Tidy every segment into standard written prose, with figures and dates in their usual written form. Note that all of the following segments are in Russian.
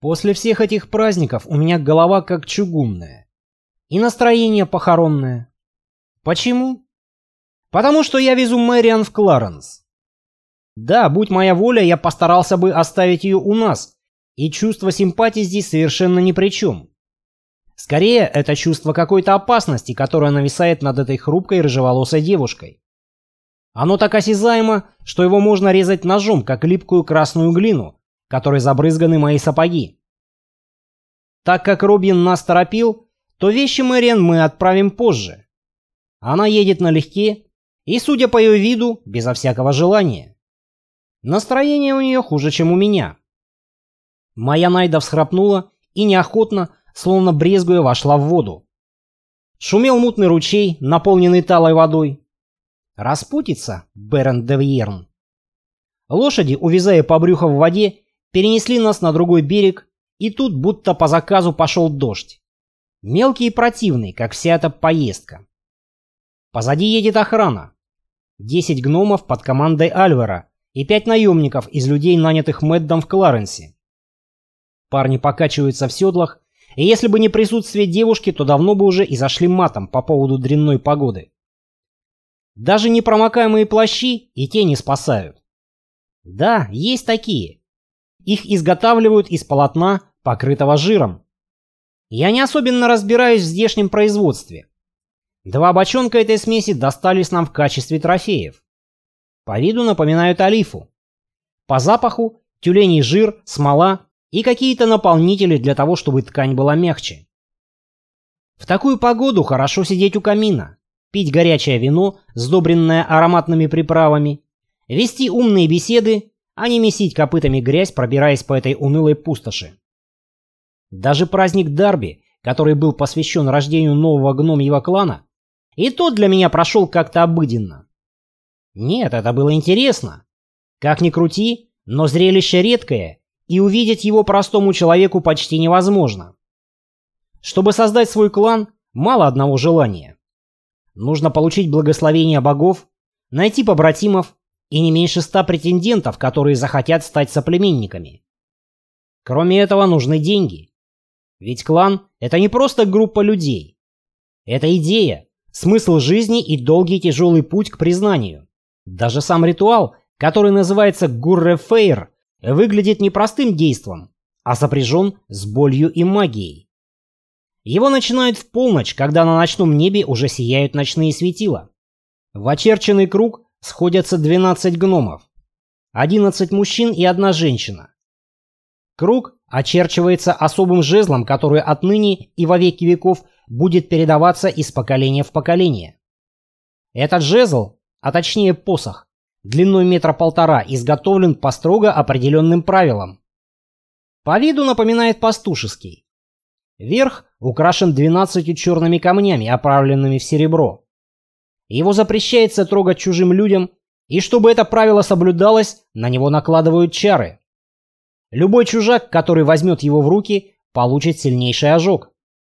После всех этих праздников у меня голова как чугунная. И настроение похоронное. Почему? Потому что я везу Мэриан в Кларенс. Да, будь моя воля, я постарался бы оставить ее у нас, и чувство симпатии здесь совершенно ни при чем. Скорее, это чувство какой-то опасности, которое нависает над этой хрупкой рыжеволосой девушкой. Оно так осязаемо, что его можно резать ножом, как липкую красную глину, которой забрызганы мои сапоги. Так как Робин нас торопил, то вещи Мэриан мы отправим позже. Она едет налегке и, судя по ее виду, безо всякого желания. Настроение у нее хуже, чем у меня. Моя Найда всхрапнула и неохотно, словно брезгуя, вошла в воду. Шумел мутный ручей, наполненный талой водой. Распутится, Берен де Вьерн. Лошади, увязая по брюху в воде, перенесли нас на другой берег, и тут будто по заказу пошел дождь. Мелкий и противный, как вся эта поездка. Позади едет охрана. 10 гномов под командой Альвара и 5 наемников из людей, нанятых Мэддом в Кларенсе. Парни покачиваются в седлах, и если бы не присутствие девушки, то давно бы уже и зашли матом по поводу дрянной погоды. Даже непромокаемые плащи и те не спасают. Да, есть такие. Их изготавливают из полотна, покрытого жиром. Я не особенно разбираюсь в здешнем производстве. 2 бочонка этой смеси достались нам в качестве трофеев. По виду напоминают олифу. По запаху тюленей жир, смола и какие-то наполнители для того, чтобы ткань была мягче. В такую погоду хорошо сидеть у камина, пить горячее вино, сдобренное ароматными приправами, вести умные беседы, а не месить копытами грязь, пробираясь по этой унылой пустоши. Даже праздник Дарби, который был посвящен рождению нового гномьего клана, и тот для меня прошел как-то обыденно. Нет, это было интересно. Как ни крути, но зрелище редкое, и увидеть его простому человеку почти невозможно. Чтобы создать свой клан, мало одного желания. Нужно получить благословение богов, найти побратимов и не меньше 100 претендентов, которые захотят стать соплеменниками. Кроме этого, нужны деньги. Ведь клан — это не просто группа людей. Это идея, смысл жизни и долгий тяжелый путь к признанию. Даже сам ритуал, который называется Гурре-Фейр, выглядит не простым действом, а сопряжен с болью и магией. Его начинают в полночь, когда на ночном небе уже сияют ночные светила. В очерченный круг сходятся 12 гномов, 11 мужчин и 1 женщина. Круг очерчивается особым жезлом, который отныне и во веки веков будет передаваться из поколения в поколение. Этот жезл, а точнее посох, длиной 1,5 метра, изготовлен по строго определенным правилам. По виду напоминает пастушеский. Верх украшен 12 черными камнями, оправленными в серебро. Его запрещается трогать чужим людям, и чтобы это правило соблюдалось, на него накладывают чары. Любой чужак, который возьмет его в руки, получит сильнейший ожог.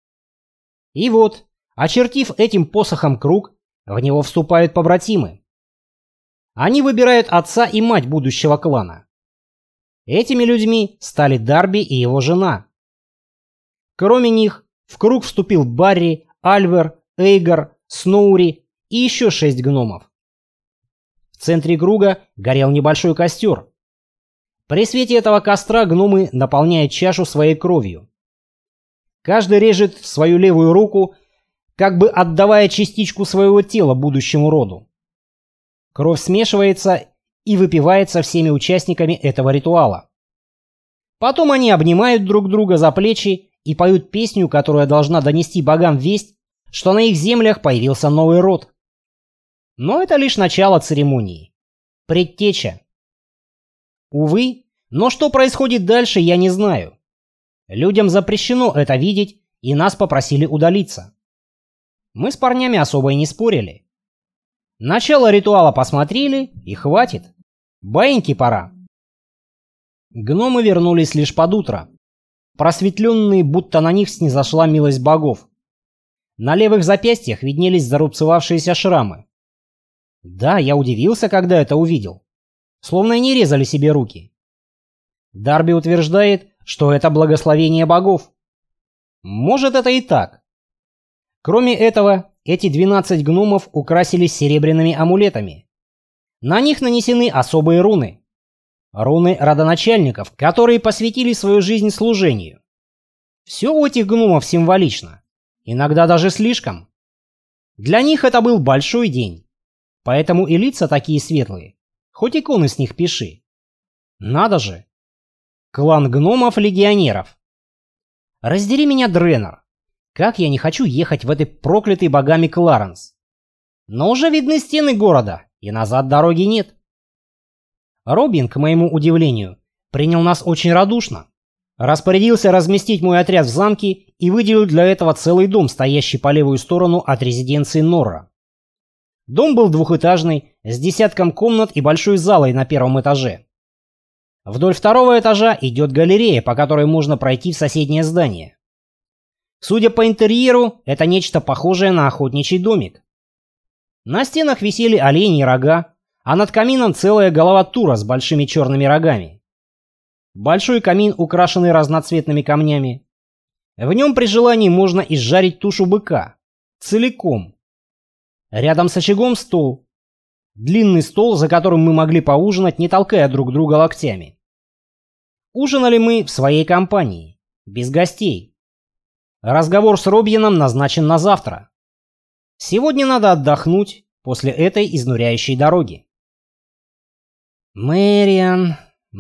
И вот, очертив этим посохом круг, в него вступают побратимы. Они выбирают отца и мать будущего клана. Этими людьми стали Дарби и его жена. Кроме них, в круг вступил Барри, Альвер, Эйгар, Сноури и еще 6 гномов. В центре круга горел небольшой костер. При свете этого костра гномы наполняют чашу своей кровью. Каждый режет свою левую руку, как бы отдавая частичку своего тела будущему роду. Кровь смешивается и выпивается всеми участниками этого ритуала. Потом они обнимают друг друга за плечи и поют песню, которая должна донести богам весть, что на их землях появился новый род. Но это лишь начало церемонии. Предтеча. Увы, но что происходит дальше, я не знаю. Людям запрещено это видеть, и нас попросили удалиться. Мы с парнями особо и не спорили. Начало ритуала посмотрели, и хватит. Баиньки пора. Гномы вернулись лишь под утро, просветленные, будто на них снизошла милость богов. На левых запястьях виднелись зарубцевавшиеся шрамы. Да, я удивился, когда это увидел. Словно и не резали себе руки. Дарби утверждает, что это благословение богов. Может, это и так. Кроме этого, эти 12 гномов украсились серебряными амулетами. На них нанесены особые руны. Руны родоначальников, которые посвятили свою жизнь служению. Все у этих гномов символично. Иногда даже слишком. Для них это был большой день. Поэтому и лица такие светлые. Хоть иконы с них пиши. Надо же. Клан гномов-легионеров. Раздери меня, Дренор. Как я не хочу ехать в этой проклятый богами Кларенс. Но уже видны стены города, и назад дороги нет. Робин, к моему удивлению, принял нас очень радушно. Распорядился разместить мой отряд в замке и выделил для этого целый дом, стоящий по левую сторону от резиденции Норра. Дом был двухэтажный, с десятком комнат и большой залой на первом этаже. Вдоль второго этажа идет галерея, по которой можно пройти в соседнее здание. Судя по интерьеру, это нечто похожее на охотничий домик. На стенах висели оленьи рога, а над камином целая голова тура с большими черными рогами. Большой камин, украшенный разноцветными камнями. В нем при желании можно изжарить тушу быка. Целиком. Рядом с очагом стол. Длинный стол, за которым мы могли поужинать, не толкая друг друга локтями. Ужинали мы в своей компании, без гостей. Разговор с Робином назначен на завтра. Сегодня надо отдохнуть после этой изнуряющей дороги. Мэриан.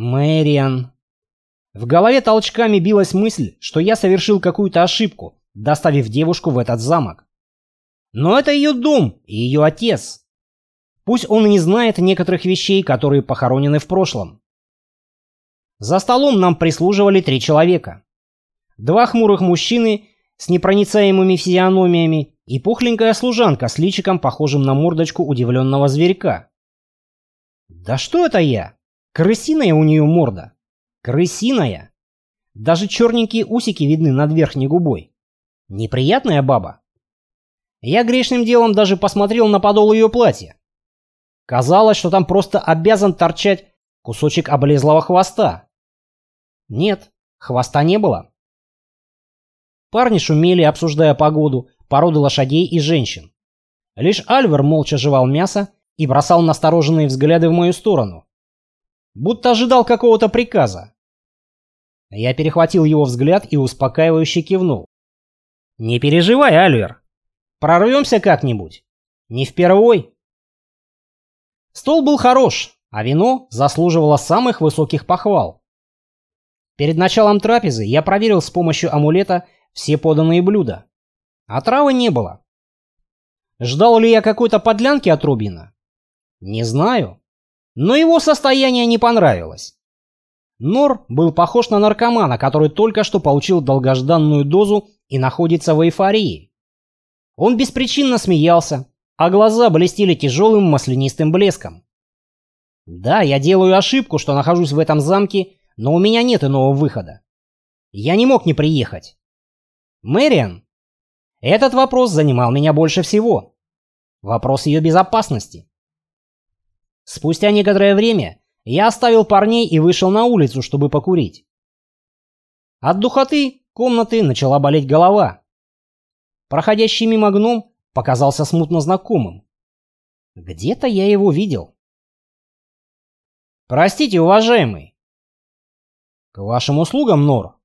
В голове толчками билась мысль, что я совершил какую-то ошибку, доставив девушку в этот замок. Но это ее дом и ее отец. Пусть он и не знает некоторых вещей, которые похоронены в прошлом. За столом нам прислуживали 3 человека. 2 хмурых мужчины с непроницаемыми физиономиями и пухленькая служанка с личиком, похожим на мордочку удивленного зверька. Да что это я? Крысиная у нее морда. Крысиная. Даже черненькие усики видны над верхней губой. Неприятная баба. Я грешным делом даже посмотрел на подол ее платья. Казалось, что там просто обязан торчать кусочек облезлого хвоста. Нет, хвоста не было. Парни шумели, обсуждая погоду, породы лошадей и женщин. Лишь Альвар молча жевал мясо и бросал настороженные взгляды в мою сторону. Будто ожидал какого-то приказа. Я перехватил его взгляд и успокаивающе кивнул. «Не переживай, Альвар. Прорвемся как-нибудь. Не впервой». Стол был хорош, а вино заслуживало самых высоких похвал. Перед началом трапезы я проверил с помощью амулета все поданные блюда. Отравы не было. Ждал ли я какой-то подлянки от Робина? Не знаю. Но его состояние не понравилось. Нор был похож на наркомана, который только что получил долгожданную дозу и находится в эйфории. Он беспричинно смеялся, а глаза блестели тяжелым маслянистым блеском. Да, я делаю ошибку, что нахожусь в этом замке, но у меня нет иного выхода. Я не мог не приехать. Мэриан? Этот вопрос занимал меня больше всего. Вопрос ее безопасности. Спустя некоторое время я оставил парней и вышел на улицу, чтобы покурить. От духоты комнаты начала болеть голова. Проходящий мимо гном показался смутно знакомым. Где-то я его видел. «Простите, уважаемый». «К вашим услугам, Нор».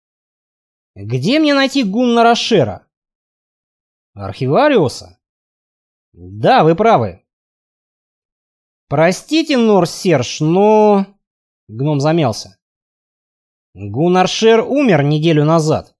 «Где мне найти Гуннара Шера?» «Архивариуса?» «Да, вы правы». «Простите, Нор Серж, но...» Гном замялся. «Гуннар Шер умер неделю назад».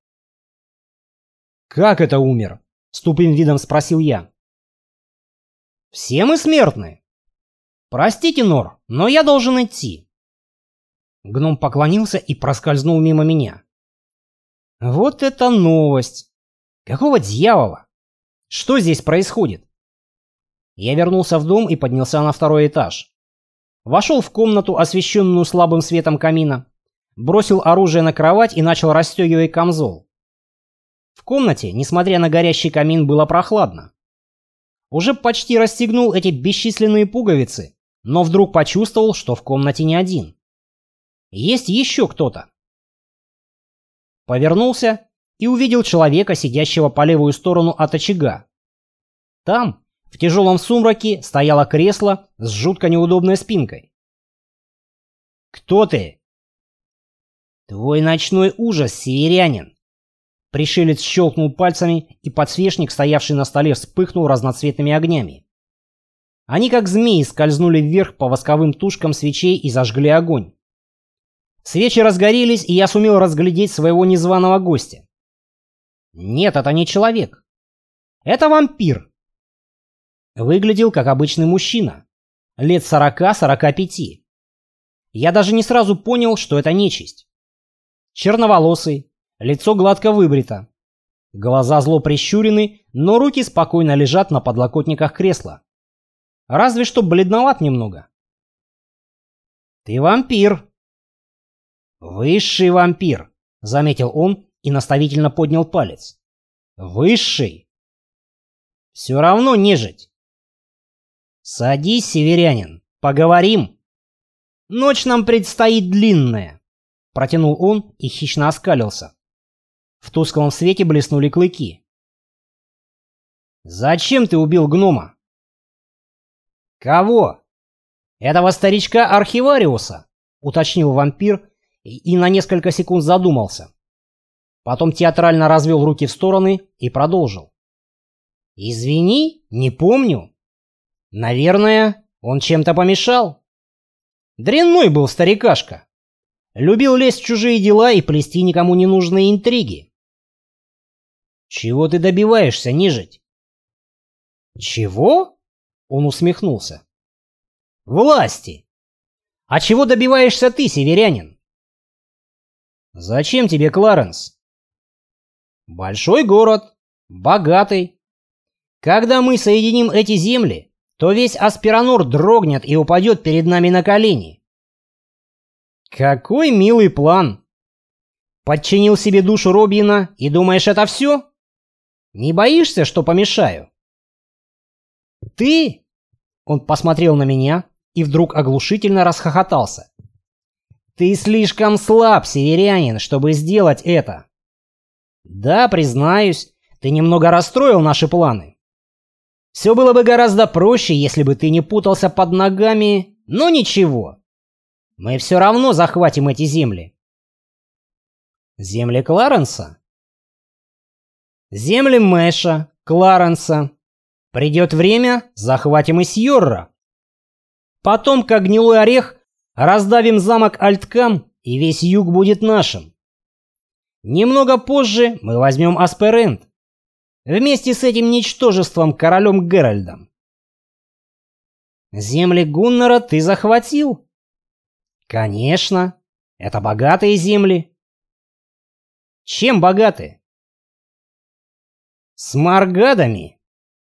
«Как это умер?» — с тупым видом спросил я. «Все мы смертны. Простите, Нор, но я должен идти». Гном поклонился и проскользнул мимо меня. Вот это новость! Какого дьявола? Что здесь происходит? Я вернулся в дом и поднялся на 2-й этаж. Вошел в комнату, освещенную слабым светом камина, бросил оружие на кровать и начал расстегивать камзол. В комнате, несмотря на горящий камин, было прохладно. Уже почти расстегнул эти бесчисленные пуговицы, но вдруг почувствовал, что в комнате не один. Есть еще кто-то. Повернулся и увидел человека, сидящего по левую сторону от очага. Там, в тяжелом сумраке, стояло кресло с жутко неудобной спинкой. «Кто ты?» «Твой ночной ужас, северянин!» Пришелец щелкнул пальцами, и подсвечник, стоявший на столе, вспыхнул разноцветными огнями. Они, как змеи, скользнули вверх по восковым тушкам свечей и зажгли огонь. Свечи разгорелись, и я сумел разглядеть своего незваного гостя. Нет, это не человек. Это вампир. Выглядел как обычный мужчина. Лет 40-45. Я даже не сразу понял, что это нечисть. Черноволосый, лицо гладко выбрито. Глаза зло прищурены, но руки спокойно лежат на подлокотниках кресла. Разве что бледноват немного. «Ты вампир!» «Высший вампир», — заметил он и наставительно поднял палец. «Высший!» «Все равно нежить!» «Садись, северянин, поговорим!» «Ночь нам предстоит длинная!» — протянул он и хищно оскалился. В тусклом свете блеснули клыки. «Зачем ты убил гнома?» «Кого?» «Этого старичка-архивариуса», — уточнил вампир и на несколько секунд задумался. Потом театрально развел руки в стороны и продолжил. «Извини, не помню. Наверное, он чем-то помешал. Дрянной был старикашка. Любил лезть в чужие дела и плести никому не нужные интриги». «Чего ты добиваешься, нежить?» «Чего?» — он усмехнулся. «Власти. А чего добиваешься ты, северянин?» «Зачем тебе Кларенс?» «Большой город, богатый. Когда мы соединим эти земли, то весь Аспиранор дрогнет и упадет перед нами на колени». «Какой милый план! Подчинил себе душу Робина и думаешь, это все? Не боишься, что помешаю?» «Ты?» — он посмотрел на меня и вдруг оглушительно расхохотался. «Ты слишком слаб, северянин, чтобы сделать это. Да, признаюсь, ты немного расстроил наши планы. Все было бы гораздо проще, если бы ты не путался под ногами, но ничего. Мы все равно захватим эти земли». «Земли Кларенса?» «Земли Мэша, Кларенса. Придет время, захватим и Сьорра. Потом, как гнилой орех, раздавим замок Альткам, и весь юг будет нашим. Немного позже мы возьмем Асперент. Вместе с этим ничтожеством королем Геральдом». «Земли Гуннера ты захватил?» «Конечно. Это богатые земли». «Чем богаты?» «С маргадами».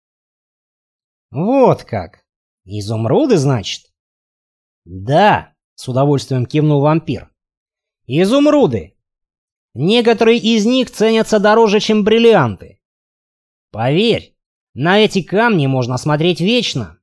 «Вот как. Изумруды, значит?» «Да», — с удовольствием кивнул вампир. «Изумруды. Некоторые из них ценятся дороже, чем бриллианты. Поверь, на эти камни можно смотреть вечно».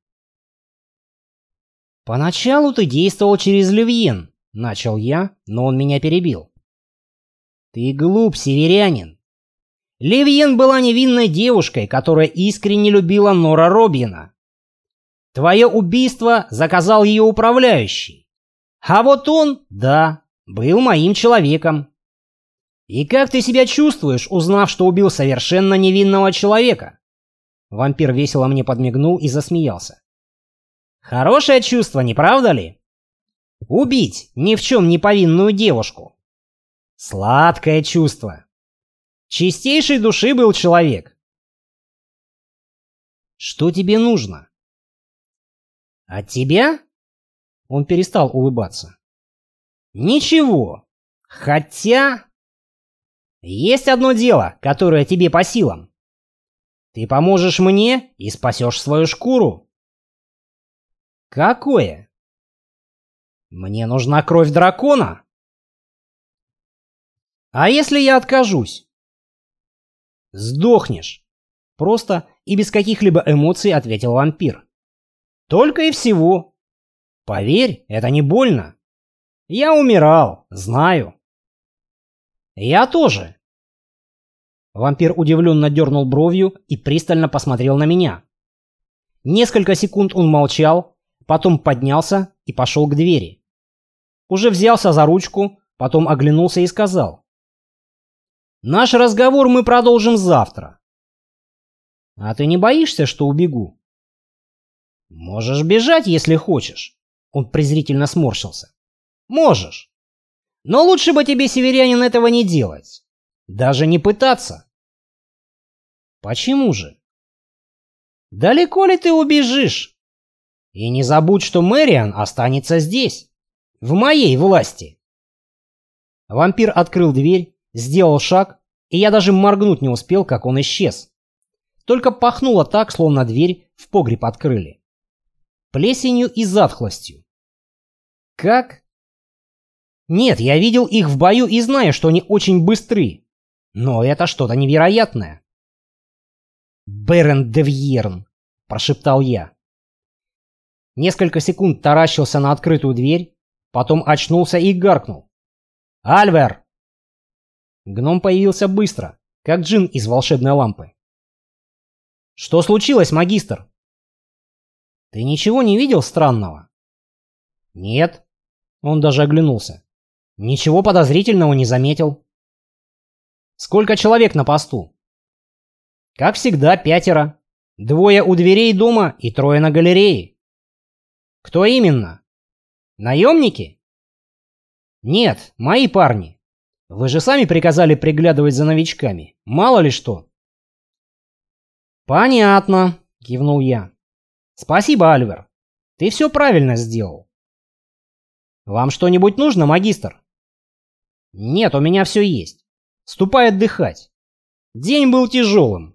«Поначалу ты действовал через Ливьен», — начал я, но он меня перебил. «Ты глуп, северянин. Ливьен была невинной девушкой, которая искренне любила Нора Робина. Твое убийство заказал ее управляющий. А вот он, да, был моим человеком. И как ты себя чувствуешь, узнав, что убил совершенно невинного человека?» Вампир весело мне подмигнул и засмеялся. «Хорошее чувство, не правда ли? Убить ни в чем не повинную девушку. Сладкое чувство. Чистейшей души был человек. Что тебе нужно?» «От тебя?» Он перестал улыбаться. «Ничего. Хотя... есть одно дело, которое тебе по силам. Ты поможешь мне и спасешь свою шкуру». «Какое?» «Мне нужна кровь дракона». «А если я откажусь?» «Сдохнешь», — просто и без каких-либо эмоций ответил вампир. «Только и всего. Поверь, это не больно. Я умирал, знаю». Я тоже. Вампир удивленно дернул бровью и пристально посмотрел на меня. Несколько секунд он молчал, потом поднялся и пошел к двери. Уже взялся за ручку, потом оглянулся и сказал: «Наш разговор мы продолжим завтра». «А ты не боишься, что убегу?» «Можешь бежать, если хочешь». Он презрительно сморщился. «Можешь. Но лучше бы тебе, северянин, этого не делать. Даже не пытаться». «Почему же?» «Далеко ли ты убежишь? И не забудь, что Мэриан останется здесь, в моей власти». Вампир открыл дверь, сделал шаг, и я даже моргнуть не успел, как он исчез. Только пахнуло так, словно дверь в погреб открыли. Плесенью и затхлостью. Как? Нет, я видел их в бою и знаю, что они очень быстры. Но это что-то невероятное. «Берен де Вьерн», — прошептал я. Несколько секунд таращился на открытую дверь, потом очнулся и гаркнул: «Альвер!» Гном появился быстро, как джин из волшебной лампы. «Что случилось, магистр?» «Ты ничего не видел странного?» «Нет». Он даже оглянулся. «Ничего подозрительного не заметил». «Сколько человек на посту?» «Как всегда, 5. 2 у дверей дома и 3 на галерее». «Кто именно? Наемники?» «Нет, мои парни. Вы же сами приказали приглядывать за новичками. Мало ли что». «Понятно», — кивнул я. «Спасибо, Альвер. Ты все правильно сделал». «Вам что-нибудь нужно, магистр?» «Нет, у меня все есть. Ступай отдыхать. День был тяжелым.